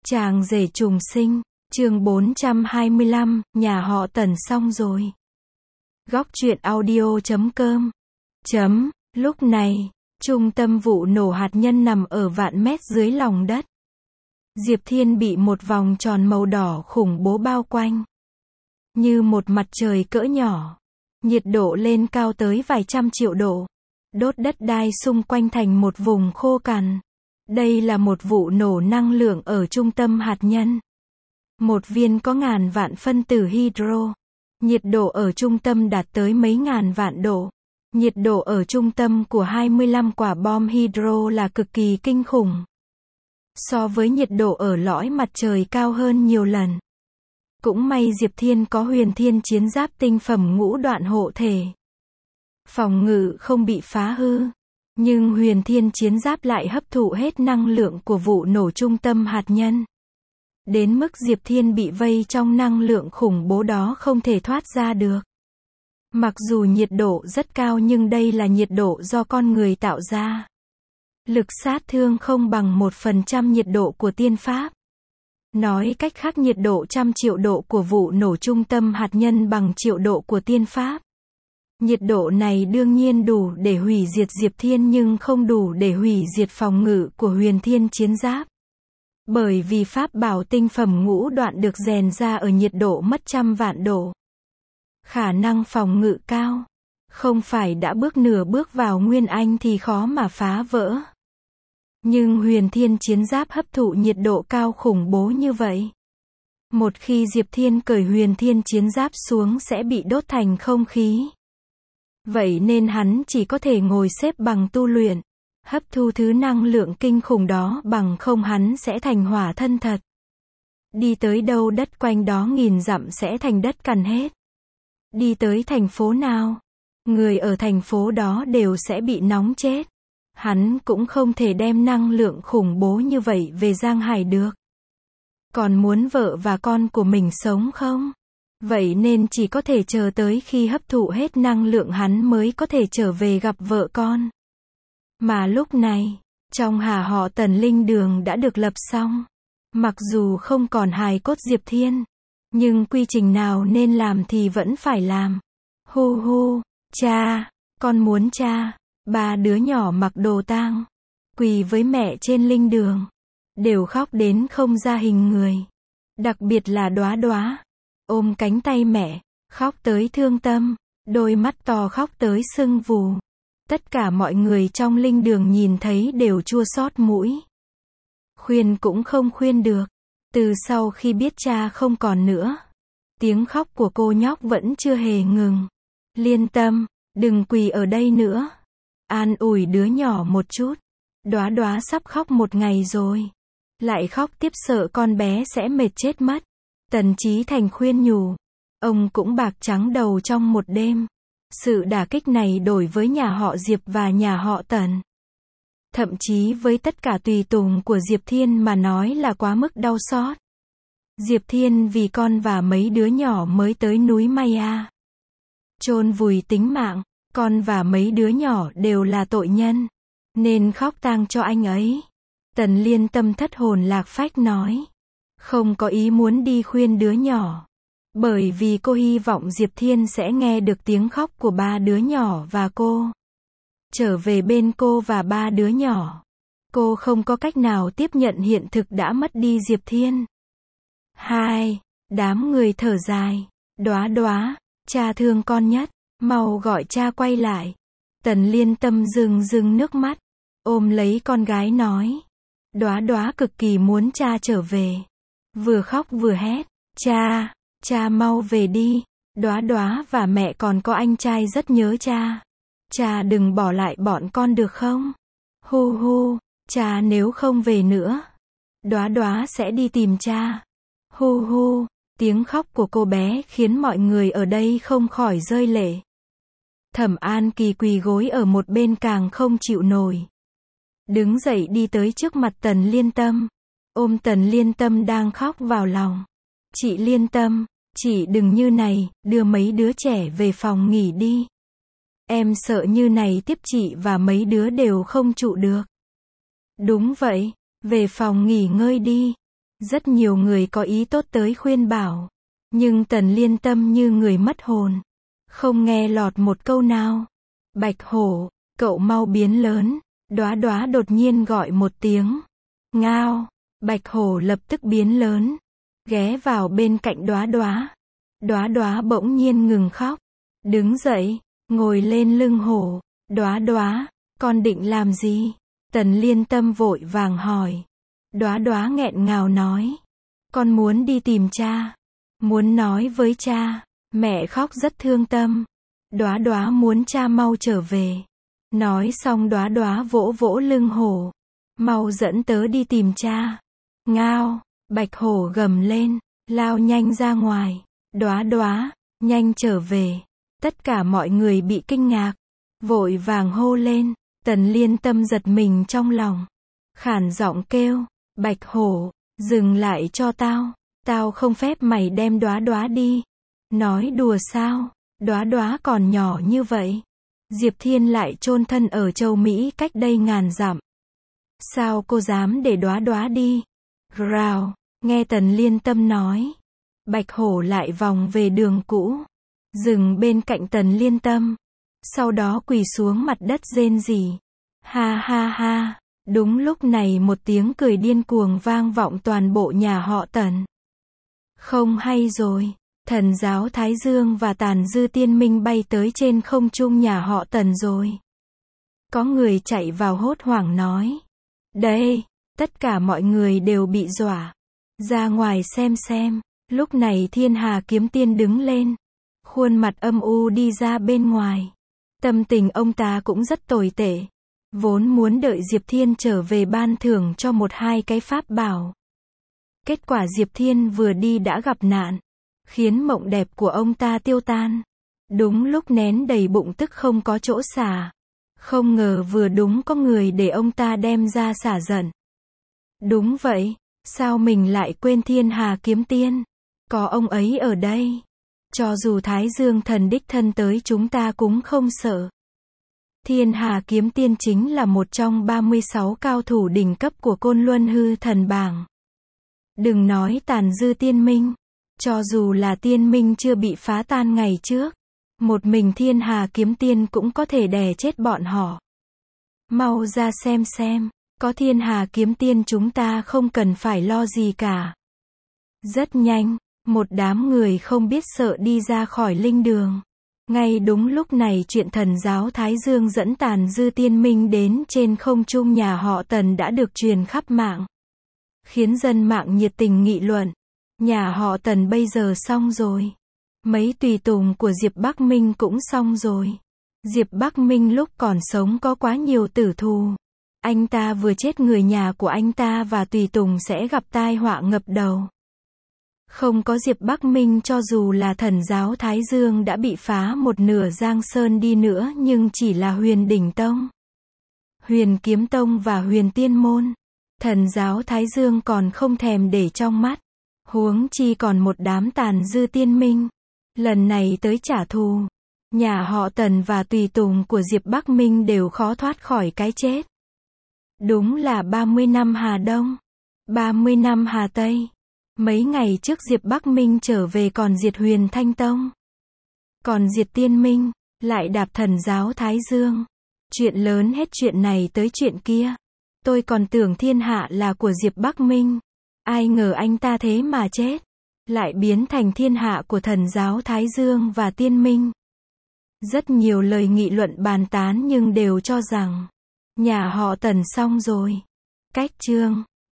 Chàng rể trùng sinh, chương 425, nhà họ Tần xong rồi. Góc truyện audio.com. Lúc này, trung tâm vụ nổ hạt nhân nằm ở vạn mét dưới lòng đất. Diệp Thiên bị một vòng tròn màu đỏ khủng bố bao quanh. Như một mặt trời cỡ nhỏ. Nhiệt độ lên cao tới vài trăm triệu độ. Đốt đất đai xung quanh thành một vùng khô cằn. Đây là một vụ nổ năng lượng ở trung tâm hạt nhân. Một viên có ngàn vạn phân tử hydro. Nhiệt độ ở trung tâm đạt tới mấy ngàn vạn độ. Nhiệt độ ở trung tâm của 25 quả bom hydro là cực kỳ kinh khủng. So với nhiệt độ ở lõi mặt trời cao hơn nhiều lần. Cũng may Diệp Thiên có huyền thiên chiến giáp tinh phẩm ngũ đoạn hộ thể. Phòng ngự không bị phá hư. Nhưng huyền thiên chiến giáp lại hấp thụ hết năng lượng của vụ nổ trung tâm hạt nhân. Đến mức Diệp Thiên bị vây trong năng lượng khủng bố đó không thể thoát ra được. Mặc dù nhiệt độ rất cao nhưng đây là nhiệt độ do con người tạo ra. Lực sát thương không bằng 1% nhiệt độ của tiên pháp. Nói cách khác nhiệt độ trăm triệu độ của vụ nổ trung tâm hạt nhân bằng triệu độ của tiên pháp. Nhiệt độ này đương nhiên đủ để hủy diệt Diệp Thiên nhưng không đủ để hủy diệt phòng ngự của huyền thiên chiến giáp. Bởi vì pháp bảo tinh phẩm ngũ đoạn được rèn ra ở nhiệt độ mất trăm vạn độ. Khả năng phòng ngự cao. Không phải đã nửa bước vào Nguyên Anh thì khó mà phá vỡ. Nhưng huyền thiên chiến giáp hấp thụ nhiệt độ cao khủng bố như vậy. Một khi Diệp Thiên cởi huyền thiên chiến giáp xuống sẽ bị đốt thành không khí. Vậy nên hắn chỉ có thể ngồi xếp bằng tu luyện. Hấp thu thứ năng lượng kinh khủng đó bằng không hắn sẽ thành hỏa thân thật. Đi tới đâu đất quanh đó nghìn dặm sẽ thành đất cằn hết. Đi tới thành phố nào, người ở thành phố đó đều sẽ bị nóng chết. Hắn cũng không thể đem năng lượng khủng bố như vậy về Giang Hải được. Còn muốn vợ và con của mình sống không? Vậy nên chỉ có thể chờ tới khi hấp thụ hết năng lượng hắn mới có thể trở về gặp vợ con. Mà lúc này, trong nhà họ Tần linh đường đã được lập xong. Mặc dù không còn hài cốt Diệp Thiên, nhưng quy trình nào nên làm thì vẫn phải làm. Hu hu, cha, con muốn cha. Ba đứa nhỏ mặc đồ tang, quỳ với mẹ trên linh đường, đều khóc đến không ra hình người. Đặc biệt là Đóa Đóa, ôm cánh tay mẹ, khóc tới thương tâm, đôi mắt to khóc tới sưng vù. Tất cả mọi người trong linh đường nhìn thấy đều chua xót mũi. Khuyên cũng không khuyên được. Từ sau khi biết cha không còn nữa, tiếng khóc của cô nhóc vẫn chưa hề ngừng. Liên Tâm, đừng quỳ ở đây nữa. An ủi đứa nhỏ một chút. Đóa Đóa sắp khóc một ngày rồi. Lại khóc tiếp sợ con bé sẽ mệt chết mất. Tần Chí Thành khuyên nhủ. Ông cũng bạc trắng đầu trong một đêm. Sự đả kích này đối với nhà họ Diệp và nhà họ Tần. Thậm chí với tất cả tùy tùng của Diệp Thiên mà nói là quá mức đau xót. Diệp Thiên vì con và mấy đứa nhỏ mới tới núi Maya. Chôn vùi tính mạng, con và mấy đứa nhỏ đều là tội nhân. Nên khóc tang cho anh ấy. Tần Liên Tâm thất hồn lạc phách nói. Không có ý muốn đi khuyên đứa nhỏ. Bởi vì cô hy vọng Diệp Thiên sẽ nghe được tiếng khóc của ba đứa nhỏ và cô. Trở về bên cô và ba đứa nhỏ. Cô không có cách nào tiếp nhận hiện thực đã mất đi Diệp Thiên. Đám người thở dài. Đóa Đóa, cha thương con nhất. Mau gọi cha quay lại. Tần Liên Tâm rưng nước mắt. Ôm lấy con gái nói. Đóa Đóa cực kỳ muốn cha trở về. Vừa khóc vừa hét. Cha mau về đi. Đóa Đóa và mẹ còn có anh trai rất nhớ cha. Cha đừng bỏ lại bọn con được không? Hu hu, cha nếu không về nữa, Đóa Đóa sẽ đi tìm cha. Hu hu, tiếng khóc của cô bé khiến mọi người ở đây không khỏi rơi lệ. Thẩm An Kỳ quỳ gối ở một bên càng không chịu nổi. Đứng dậy đi tới trước mặt Tần Liên Tâm. Ôm Tần Liên Tâm đang khóc vào lòng. Chị Liên Tâm, chị đừng như này, đưa mấy đứa trẻ về phòng nghỉ đi. Em sợ như này tiếp chị và mấy đứa đều không trụ được. Đúng vậy, về phòng nghỉ ngơi đi. Rất nhiều người có ý tốt tới khuyên bảo. Nhưng Tần Liên Tâm như người mất hồn. Không nghe lọt một câu nào. Bạch hổ, cậu mau biến lớn. Đóa Đóa đột nhiên gọi một tiếng. Ngao, Bạch hổ lập tức biến lớn. Ghé vào bên cạnh Đóa Đóa. Đóa Đóa bỗng nhiên ngừng khóc. Đứng dậy, ngồi lên lưng hổ. Đóa Đóa, con định làm gì? Tần Liên Tâm vội vàng hỏi. Đóa Đóa nghẹn ngào nói. Con muốn đi tìm cha. Muốn nói với cha. Mẹ khóc rất thương tâm. Đóa Đóa muốn cha mau trở về. Nói xong Đóa Đóa vỗ vỗ lưng hổ. Mau dẫn tớ đi tìm cha. Ngao, Bạch hổ gầm lên, lao nhanh ra ngoài. Đóa Đóa, nhanh trở về. Tất cả mọi người bị kinh ngạc. Vội vàng hô lên. Tần Liên Tâm giật mình trong lòng. Khản giọng kêu. Bạch hổ, dừng lại cho tao. Tao không phép mày đem Đóa Đóa đi. Nói đùa sao? Đóa Đóa còn nhỏ như vậy. Diệp Thiên lại chôn thân ở châu Mỹ cách đây ngàn dặm. Sao cô dám để Đóa Đóa đi? Rào, nghe Tần Liên Tâm nói. Bạch hổ lại vòng về đường cũ. Dừng bên cạnh Tần Liên Tâm. Sau đó quỳ xuống mặt đất rên rỉ. Ha ha ha. Đúng lúc này một tiếng cười điên cuồng vang vọng toàn bộ nhà họ Tần. Không hay rồi. Thần giáo Thái Dương và Tàn Dư Tiên Minh bay tới trên không trung nhà họ Tần rồi. Có người chạy vào hốt hoảng nói. Đây, tất cả mọi người đều bị dọa. Ra ngoài xem. Lúc này Thiên Hà Kiếm Tiên đứng lên. Khuôn mặt âm u đi ra bên ngoài. Tâm tình ông ta cũng rất tồi tệ. Vốn muốn đợi Diệp Thiên trở về ban thưởng cho một hai cái pháp bảo. Kết quả Diệp Thiên vừa đi đã gặp nạn. Khiến mộng đẹp của ông ta tiêu tan. Đúng lúc nén đầy bụng tức không có chỗ xả. Không ngờ vừa đúng có người để ông ta đem ra xả giận. Đúng vậy, sao mình lại quên Thiên Hà Kiếm Tiên? Có ông ấy ở đây. Cho dù Thái Dương thần đích thân tới chúng ta cũng không sợ. Thiên Hà Kiếm Tiên chính là một trong 36 cao thủ đỉnh cấp của Côn Luân Hư Thần Bảng. Đừng nói Tàn Dư Tiên Minh. Cho dù là Tiên Minh chưa bị phá tan ngày trước. Một mình Thiên Hà Kiếm Tiên cũng có thể đè chết bọn họ. Mau ra xem. Có Thiên Hà Kiếm Tiên chúng ta không cần phải lo gì cả. Rất nhanh, một đám người không biết sợ đi ra khỏi linh đường. Ngay đúng lúc này chuyện thần giáo Thái Dương dẫn Tàn Dư Tiên Minh đến trên không trung nhà họ Tần đã được truyền khắp mạng. Khiến dân mạng nhiệt tình nghị luận. Nhà họ Tần bây giờ xong rồi. Mấy tùy tùng của Diệp Bắc Minh cũng xong rồi. Diệp Bắc Minh lúc còn sống có quá nhiều tử thù. Anh ta vừa chết người nhà của anh ta và tùy tùng sẽ gặp tai họa ngập đầu. Không có Diệp Bắc Minh cho dù là thần giáo Thái Dương đã bị phá một nửa Giang Sơn đi nữa nhưng chỉ là Huyền Đỉnh Tông, Huyền Kiếm Tông và Huyền Tiên Môn. Thần giáo Thái Dương còn không thèm để trong mắt. Huống chi còn một đám Tàn Dư Tiên Minh. Lần này tới trả thù. Nhà họ Tần và tùy tùng của Diệp Bắc Minh đều khó thoát khỏi cái chết. Đúng là 30 năm Hà Đông. 30 năm Hà Tây. Mấy ngày trước Diệp Bắc Minh trở về còn diệt Huyền Thanh Tông. Còn diệt Tiên Minh. Lại đạp thần giáo Thái Dương. Chuyện lớn hết chuyện này tới chuyện kia. Tôi còn tưởng thiên hạ là của Diệp Bắc Minh. Ai ngờ anh ta thế mà chết. Lại biến thành thiên hạ của thần giáo Thái Dương và Tiên Minh. Rất nhiều lời nghị luận bàn tán nhưng đều cho rằng nhà họ Tần xong rồi. Cách chương